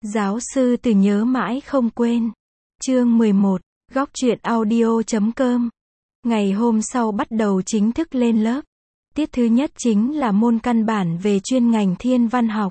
Giáo sư Từ nhớ mãi không quên. Chương 11, Góc truyện audio.com. Ngày hôm sau bắt đầu chính thức lên lớp. Tiết thứ nhất chính là môn căn bản về chuyên ngành thiên văn học.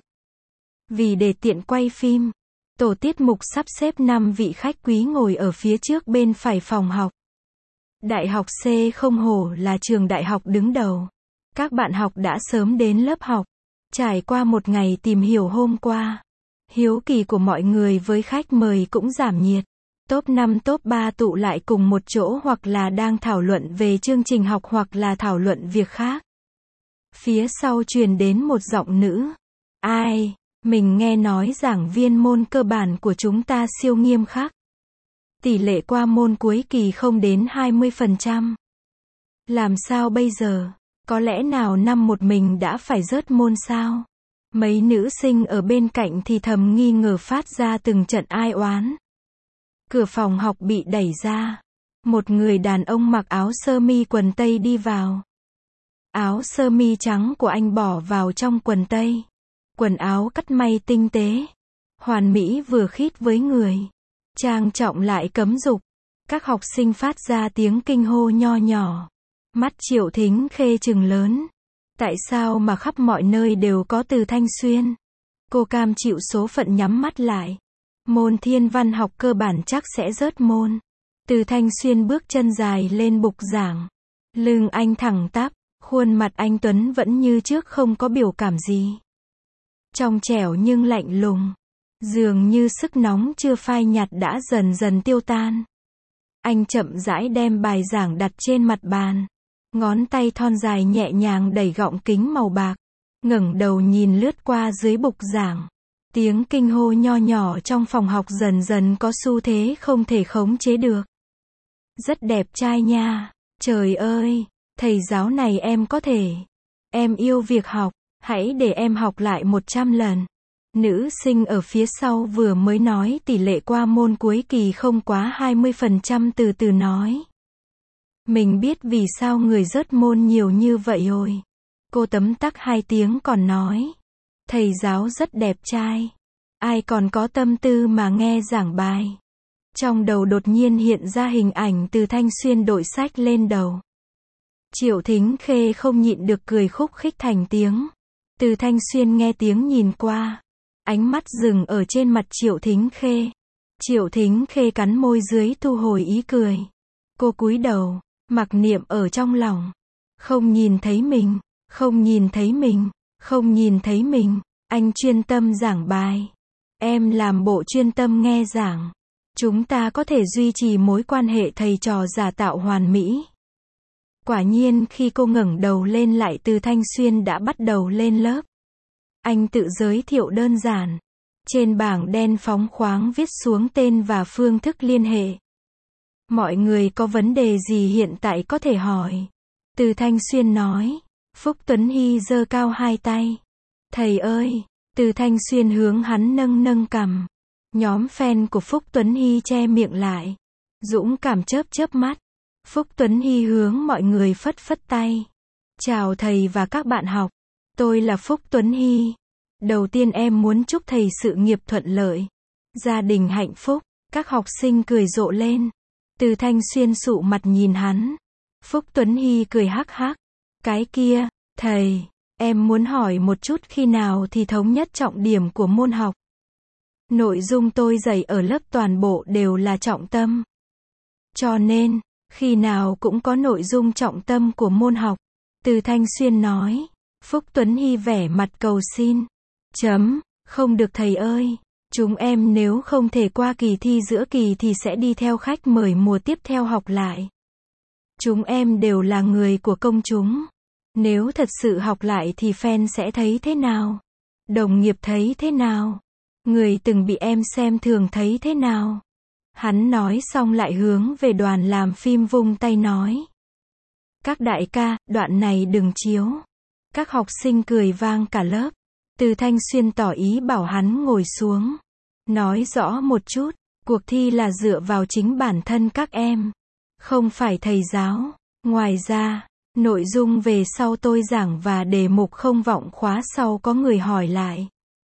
Vì để tiện quay phim, tổ tiết mục sắp xếp 5 vị khách quý ngồi ở phía trước bên phải phòng học. Đại học C không hổ là trường đại học đứng đầu. Các bạn học đã sớm đến lớp học. Trải qua một ngày tìm hiểu hôm qua, hiếu kỳ của mọi người với khách mời cũng giảm nhiệt. Top 5 top 3 tụ lại cùng một chỗ hoặc là đang thảo luận về chương trình học hoặc là thảo luận việc khác. Phía sau truyền đến một giọng nữ. Ai, mình nghe nói giảng viên môn cơ bản của chúng ta siêu nghiêm khắc. Tỷ lệ qua môn cuối kỳ không đến 20%. Làm sao bây giờ? Có lẽ nào năm một mình đã phải rớt môn sao? Mấy nữ sinh ở bên cạnh thì thầm nghi ngờ phát ra từng trận ai oán. Cửa phòng học bị đẩy ra. Một người đàn ông mặc áo sơ mi quần tây đi vào. Áo sơ mi trắng của anh bỏ vào trong quần tây. Quần áo cắt may tinh tế. Hoàn mỹ vừa khít với người. Trang trọng lại cấm dục. Các học sinh phát ra tiếng kinh hô nho nhỏ. Mắt Triệu Thính Khê trừng lớn. Tại sao mà khắp mọi nơi đều có Từ Thanh Xuyên? Cô cam chịu số phận nhắm mắt lại. Môn thiên văn học cơ bản chắc sẽ rớt môn. Từ Thanh Xuyên bước chân dài lên bục giảng. Lưng anh thẳng tắp, khuôn mặt anh tuấn vẫn như trước không có biểu cảm gì. Trong trẻo nhưng lạnh lùng. Dường như sức nóng chưa phai nhạt đã dần dần tiêu tan. Anh chậm rãi đem bài giảng đặt trên mặt bàn. Ngón tay thon dài nhẹ nhàng đẩy gọng kính màu bạc. Ngẩng đầu nhìn lướt qua dưới bục giảng. Tiếng kinh hô nho nhỏ trong phòng học dần dần có xu thế không thể khống chế được. Rất đẹp trai nha. Trời ơi, thầy giáo này em có thể. Em yêu việc học, hãy để em học lại 100 lần. Nữ sinh ở phía sau vừa mới nói tỷ lệ qua môn cuối kỳ không quá 20% từ từ nói. Mình biết vì sao người rớt môn nhiều như vậy rồi. Cô tấm tắc 2 tiếng còn nói. Thầy giáo rất đẹp trai. Ai còn có tâm tư mà nghe giảng bài. Trong đầu đột nhiên hiện ra hình ảnh Từ Thanh Xuyên đội sách lên đầu. Triệu Thính Khê không nhịn được cười khúc khích thành tiếng. Từ Thanh Xuyên nghe tiếng nhìn qua. Ánh mắt dừng ở trên mặt Triệu Thính Khê. Triệu Thính Khê cắn môi dưới thu hồi ý cười. Cô cúi đầu, mặc niệm ở trong lòng. Không nhìn thấy mình, không nhìn thấy mình, không nhìn thấy mình. Anh chuyên tâm giảng bài. Em làm bộ chuyên tâm nghe giảng. Chúng ta có thể duy trì mối quan hệ thầy trò giả tạo hoàn mỹ. Quả nhiên khi cô ngẩng đầu lên lại Từ Thanh Xuyên đã bắt đầu lên lớp. Anh tự giới thiệu đơn giản. Trên bảng đen phóng khoáng viết xuống tên và phương thức liên hệ. Mọi người có vấn đề gì hiện tại có thể hỏi. Từ Thanh Xuyên nói. Phúc Tuấn Hy giơ cao 2 tay. Thầy ơi! Từ Thanh Xuyên hướng hắn nâng nâng cằm. Nhóm fan của Phúc Tuấn Hy che miệng lại. Dũng cảm chớp chớp mắt. Phúc Tuấn Hy hướng mọi người phất phất tay. Chào thầy và các bạn học. Tôi là Phúc Tuấn Hy. Đầu tiên em muốn chúc thầy sự nghiệp thuận lợi. Gia đình hạnh phúc. Các học sinh cười rộ lên. Từ Thanh Xuyên sụ mặt nhìn hắn. Phúc Tuấn Hy cười hắc hắc. Cái kia, thầy, em muốn hỏi một chút khi nào thì thống nhất trọng điểm của môn học. Nội dung tôi dạy ở lớp toàn bộ đều là trọng tâm. Cho nên, khi nào cũng có nội dung trọng tâm của môn học. Từ Thanh Xuyên nói. Phúc Tuấn Hy vẻ mặt cầu xin. Không được thầy ơi. Chúng em nếu không thể qua kỳ thi giữa kỳ thì sẽ đi theo khách mời mùa tiếp theo học lại. Chúng em đều là người của công chúng. Nếu thật sự học lại thì fan sẽ thấy thế nào? Đồng nghiệp thấy thế nào? Người từng bị em xem thường thấy thế nào? Hắn nói xong lại hướng về đoàn làm phim vung tay nói. Các đại ca, đoạn này đừng chiếu. Các học sinh cười vang cả lớp. Từ Thanh Xuyên tỏ ý bảo hắn ngồi xuống. Nói rõ một chút, cuộc thi là dựa vào chính bản thân các em. Không phải thầy giáo. Ngoài ra, nội dung về sau tôi giảng và đề mục không vọng khóa sau có người hỏi lại.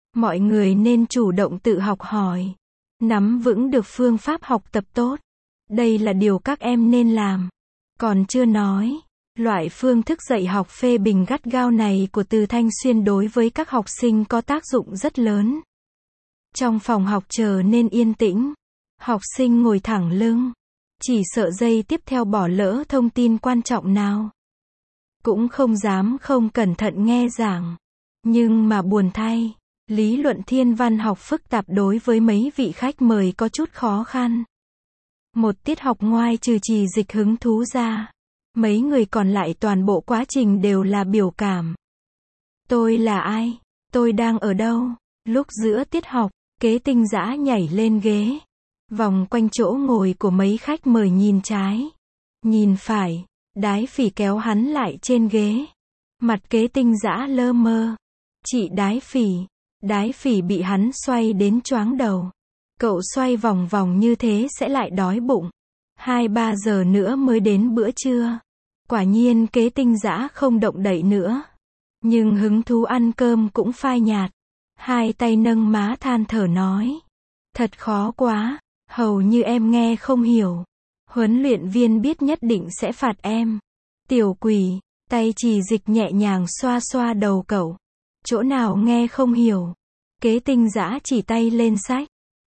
Mọi người nên chủ động tự học hỏi, nắm vững được phương pháp học tập tốt. Đây là điều các em nên làm. Còn chưa nói, loại phương thức dạy học phê bình gắt gao này của Từ Thanh Xuyên đối với các học sinh có tác dụng rất lớn. Trong phòng học trở nên yên tĩnh, học sinh ngồi thẳng lưng, chỉ sợ giây tiếp theo bỏ lỡ thông tin quan trọng nào. Cũng không dám không cẩn thận nghe giảng. Nhưng mà buồn thay, lý luận thiên văn học phức tạp đối với mấy vị khách mời có chút khó khăn. Một tiết học ngoài trừ Trì Dịch hứng thú ra, mấy người còn lại toàn bộ quá trình đều là biểu cảm. Tôi là ai? Tôi đang ở đâu? Lúc giữa tiết học, Kế Tinh Dã nhảy lên ghế, vòng quanh chỗ ngồi của mấy khách mời nhìn trái, nhìn phải, Đái Phỉ kéo hắn lại trên ghế. Mặt Kế Tinh Dã lơ mơ. Chị Đái Phỉ bị hắn xoay đến choáng đầu. Cậu xoay vòng vòng như thế sẽ lại đói bụng. 2-3 giờ nữa mới đến bữa trưa. Quả nhiên Kế Tinh Dã không động đậy nữa. Nhưng hứng thú ăn cơm cũng phai nhạt. Hai tay nâng má than thở nói. Thật khó quá, hầu như em nghe không hiểu. Huấn luyện viên biết nhất định sẽ phạt em. Tiểu quỷ, tay Trì Dịch nhẹ nhàng xoa xoa đầu cậu. Chỗ nào nghe không hiểu? Kế Tinh Dã chỉ tay lên sách.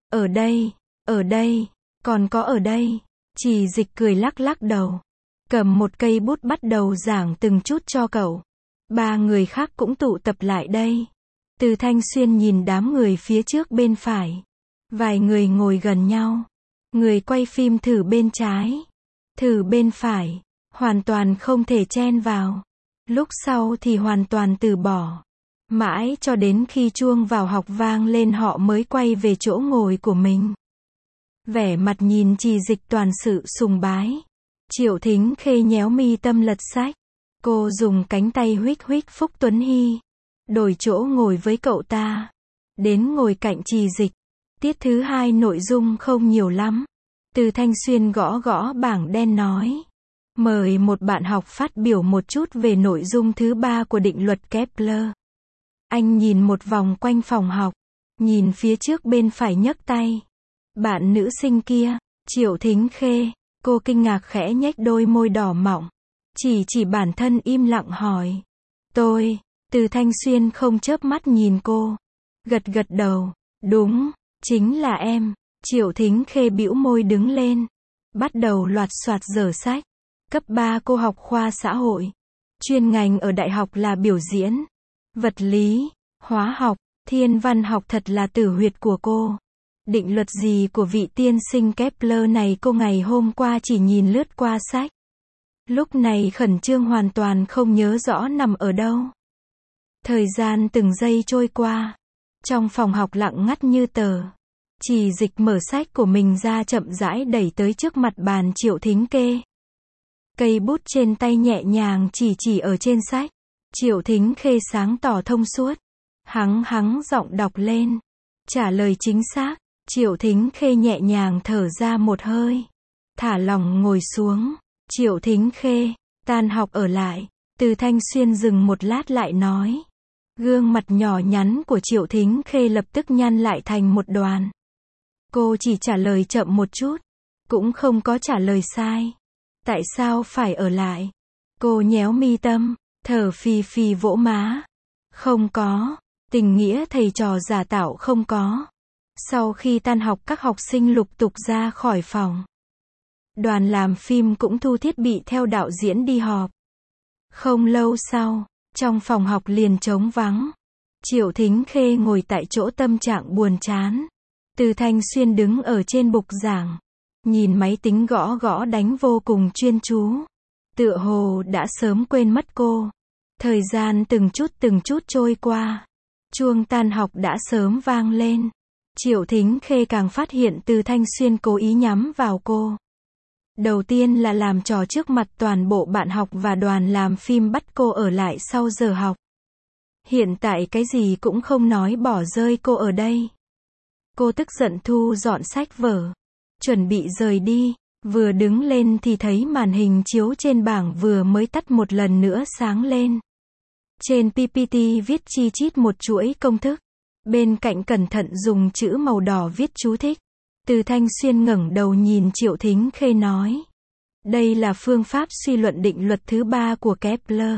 Ở đây, còn có ở đây. Trì Dịch cười lắc lắc đầu. Cầm một cây bút bắt đầu giảng từng chút cho cậu. 3 người khác cũng tụ tập lại đây. Từ Thanh Xuyên nhìn đám người phía trước bên phải. Vài người ngồi gần nhau. Người quay phim thử bên trái, thử bên phải, hoàn toàn không thể chen vào. Lúc sau thì hoàn toàn từ bỏ. Mãi cho đến khi chuông vào học vang lên họ mới quay về chỗ ngồi của mình. Vẻ mặt nhìn Trì Dịch toàn sự sùng bái. Triệu Thính Khê nhéo mi tâm lật sách. Cô dùng cánh tay huých huých Phúc Tuấn Hy. Đổi chỗ ngồi với cậu ta. Đến ngồi cạnh Trì Dịch. Tiết thứ 2 nội dung không nhiều lắm. Từ Thanh Xuyên gõ gõ bảng đen nói. Mời một bạn học phát biểu một chút về nội dung thứ 3 của định luật Kepler. Anh nhìn một vòng quanh phòng học. Nhìn phía trước bên phải nhấc tay. Bạn nữ sinh kia, Triệu Thính Khê. Cô kinh ngạc khẽ nhếch đôi môi đỏ mọng. Chỉ bản thân im lặng hỏi. Tôi, Từ Thanh Xuyên không chớp mắt nhìn cô. Gật gật đầu. Đúng, chính là em. Triệu Thính Khê bĩu môi đứng lên. Bắt đầu loạt soạt dở sách. Cấp 3 cô học khoa xã hội. Chuyên ngành ở đại học là biểu diễn, vật lý, hóa học, thiên văn học thật là tử huyệt của cô. Định luật gì của vị tiên sinh Kepler này cô ngày hôm qua chỉ nhìn lướt qua sách. Lúc này khẩn trương hoàn toàn không nhớ rõ nằm ở đâu. Thời gian từng giây trôi qua. Trong phòng học lặng ngắt như tờ. Trì Dịch mở sách của mình ra chậm rãi đẩy tới trước mặt bàn Triệu Thính Khê. Cây bút trên tay nhẹ nhàng chỉ ở trên sách. Triệu Thính Khê sáng tỏ thông suốt. Hắng giọng đọc lên. Trả lời chính xác. Triệu Thính Khê nhẹ nhàng thở ra một hơi. Thả lỏng ngồi xuống. Triệu Thính Khê, tan học ở lại. Từ Thanh Xuyên dừng một lát lại nói. Gương mặt nhỏ nhắn của Triệu Thính Khê lập tức nhăn lại thành một đoàn. Cô chỉ trả lời chậm một chút. Cũng không có trả lời sai. Tại sao phải ở lại? Cô nhéo mi tâm, thở phì phì vỗ má. Không có. Tình nghĩa thầy trò giả tạo không có. Sau khi tan học các học sinh lục tục ra khỏi phòng. Đoàn làm phim cũng thu thiết bị theo đạo diễn đi họp. Không lâu sau, trong phòng học liền trống vắng. Triệu Thính Khê ngồi tại chỗ tâm trạng buồn chán. Từ Thanh Xuyên đứng ở trên bục giảng. Nhìn máy tính gõ gõ đánh vô cùng chuyên chú. Tựa hồ đã sớm quên mất cô. Thời gian từng chút trôi qua. Chuông tan học đã sớm vang lên. Triệu Thính Khê càng phát hiện Từ Thanh Xuyên cố ý nhắm vào cô. Đầu tiên là làm trò trước mặt toàn bộ bạn học và đoàn làm phim bắt cô ở lại sau giờ học. Hiện tại cái gì cũng không nói bỏ rơi cô ở đây. Cô tức giận thu dọn sách vở. Chuẩn bị rời đi. Vừa đứng lên thì thấy màn hình chiếu trên bảng vừa mới tắt một lần nữa sáng lên. Trên PPT viết chi chít một chuỗi công thức. Bên cạnh cẩn thận dùng chữ màu đỏ viết chú thích. Từ Thanh Xuyên ngẩng đầu nhìn Triệu Thính Khê nói. Đây là phương pháp suy luận định luật thứ 3 của Kepler.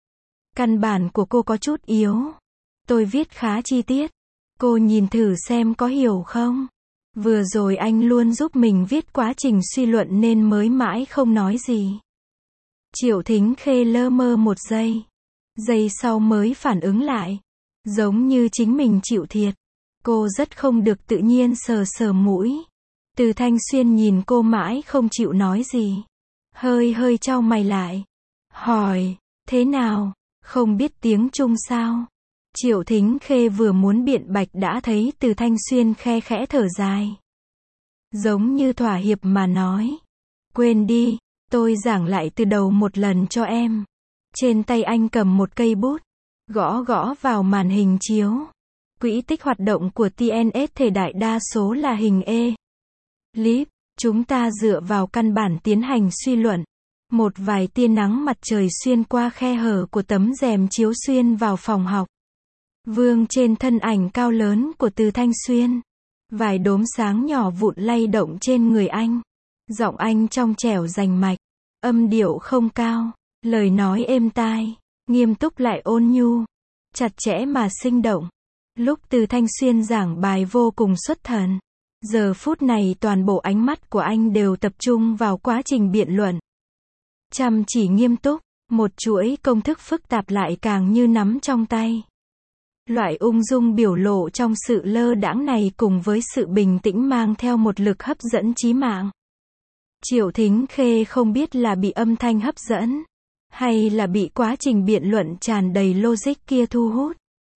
Căn bản của cô có chút yếu. Tôi viết khá chi tiết. Cô nhìn thử xem có hiểu không? Vừa rồi anh luôn giúp mình viết quá trình suy luận nên mới mãi không nói gì. Triệu Thính Khê lơ mơ một giây. Giây sau mới phản ứng lại. Giống như chính mình chịu thiệt. Cô rất không được tự nhiên sờ sờ mũi. Từ Thanh Xuyên nhìn cô mãi không chịu nói gì. Hơi chau mày lại. Hỏi, thế nào? Không biết tiếng Trung sao? Triệu Thính Khê vừa muốn biện bạch đã thấy Từ Thanh Xuyên khe khẽ thở dài. Giống như thỏa hiệp mà nói. Quên đi, tôi giảng lại từ đầu một lần cho em. Trên tay anh cầm một cây bút. Gõ vào màn hình chiếu. Quỹ tích hoạt động của TNS thể đại đa số là hình elip. Chúng ta dựa vào căn bản tiến hành suy luận. Một vài tia nắng mặt trời xuyên qua khe hở của tấm rèm chiếu xuyên vào phòng học. Vương trên thân ảnh cao lớn của Từ Thanh Xuyên. Vài đốm sáng nhỏ vụn lay động trên người anh. Giọng anh trong trẻo rành mạch. Âm điệu không cao. Lời nói êm tai. Nghiêm túc lại ôn nhu. Chặt chẽ mà sinh động. Lúc Từ Thanh Xuyên giảng bài vô cùng xuất thần. Giờ phút này toàn bộ ánh mắt của anh đều tập trung vào quá trình biện luận. Chăm chỉ nghiêm túc. Một chuỗi công thức phức tạp lại càng như nắm trong tay. Loại ung dung biểu lộ trong sự lơ đãng này cùng với sự bình tĩnh mang theo một lực hấp dẫn chí mạng. Triệu Thính Khê không biết là bị âm thanh hấp dẫn, hay là bị quá trình biện luận tràn đầy logic kia thu hút.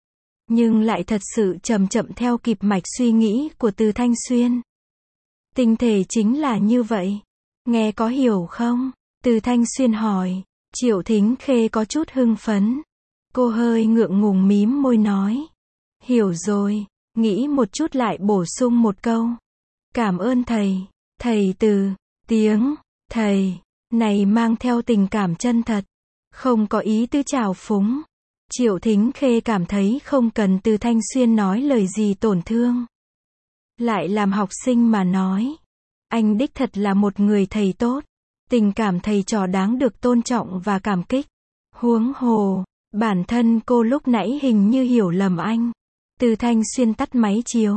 Nhưng lại thật sự chậm chậm theo kịp mạch suy nghĩ của Từ Thanh Xuyên. Tinh thể chính là như vậy. Nghe có hiểu không? Từ Thanh Xuyên hỏi. Triệu Thính Khê có chút hưng phấn. Cô hơi ngượng ngùng mím môi nói. Hiểu rồi. Nghĩ một chút lại bổ sung một câu. Cảm ơn thầy. Thầy từ tiếng thầy này mang theo tình cảm chân thật. Không có ý tứ trào phúng. Triệu Thính Khê cảm thấy không cần Từ Thanh Xuyên nói lời gì tổn thương. Lại làm học sinh mà nói. Anh đích thật là một người thầy tốt. Tình cảm thầy trò đáng được tôn trọng và cảm kích. Huống hồ, bản thân cô lúc nãy hình như hiểu lầm anh. Từ Thanh Xuyên tắt máy chiếu.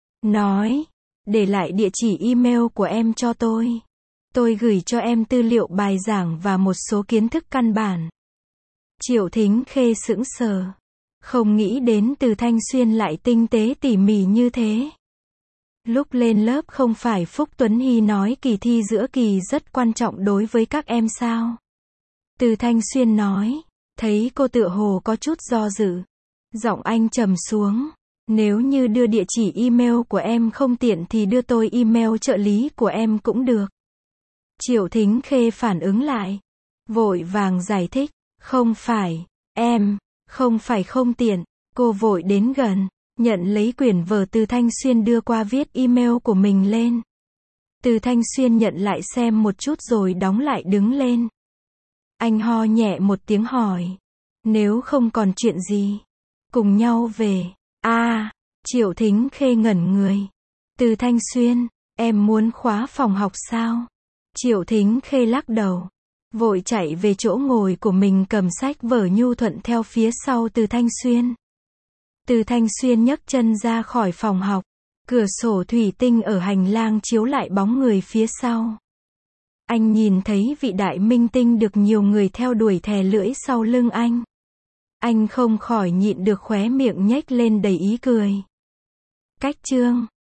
Nói, để lại địa chỉ email của em cho tôi. Tôi gửi cho em tư liệu bài giảng và một số kiến thức căn bản. Triệu Thính Khê sững sờ. Không nghĩ đến Từ Thanh Xuyên lại tinh tế tỉ mỉ như thế. Lúc lên lớp không phải Phúc Tuấn Hy nói kỳ thi giữa kỳ rất quan trọng đối với các em sao? Từ Thanh Xuyên nói. Thấy cô tựa hồ có chút do dự. Giọng anh trầm xuống. Nếu như đưa địa chỉ email của em không tiện thì đưa tôi email trợ lý của em cũng được. Triệu Thính Khê phản ứng lại. Vội vàng giải thích. Không phải, em, không phải không tiện. Cô vội đến gần, nhận lấy quyển vở Từ Thanh Xuyên đưa qua viết email của mình lên. Từ Thanh Xuyên nhận lại xem một chút rồi đóng lại đứng lên. Anh ho nhẹ một tiếng hỏi. Nếu không còn chuyện gì, cùng nhau về. Triệu Thính Khê ngẩn người. Từ Thanh Xuyên, em muốn khóa phòng học sao? Triệu Thính Khê lắc đầu. Vội chạy về chỗ ngồi của mình cầm sách vở nhu thuận theo phía sau Từ Thanh Xuyên. Từ Thanh Xuyên nhấc chân ra khỏi phòng học. Cửa sổ thủy tinh ở hành lang chiếu lại bóng người phía sau. Anh nhìn thấy vị đại minh tinh được nhiều người theo đuổi thè lưỡi sau lưng anh. Anh không khỏi nhịn được khóe miệng nhếch lên đầy ý cười. Cách chương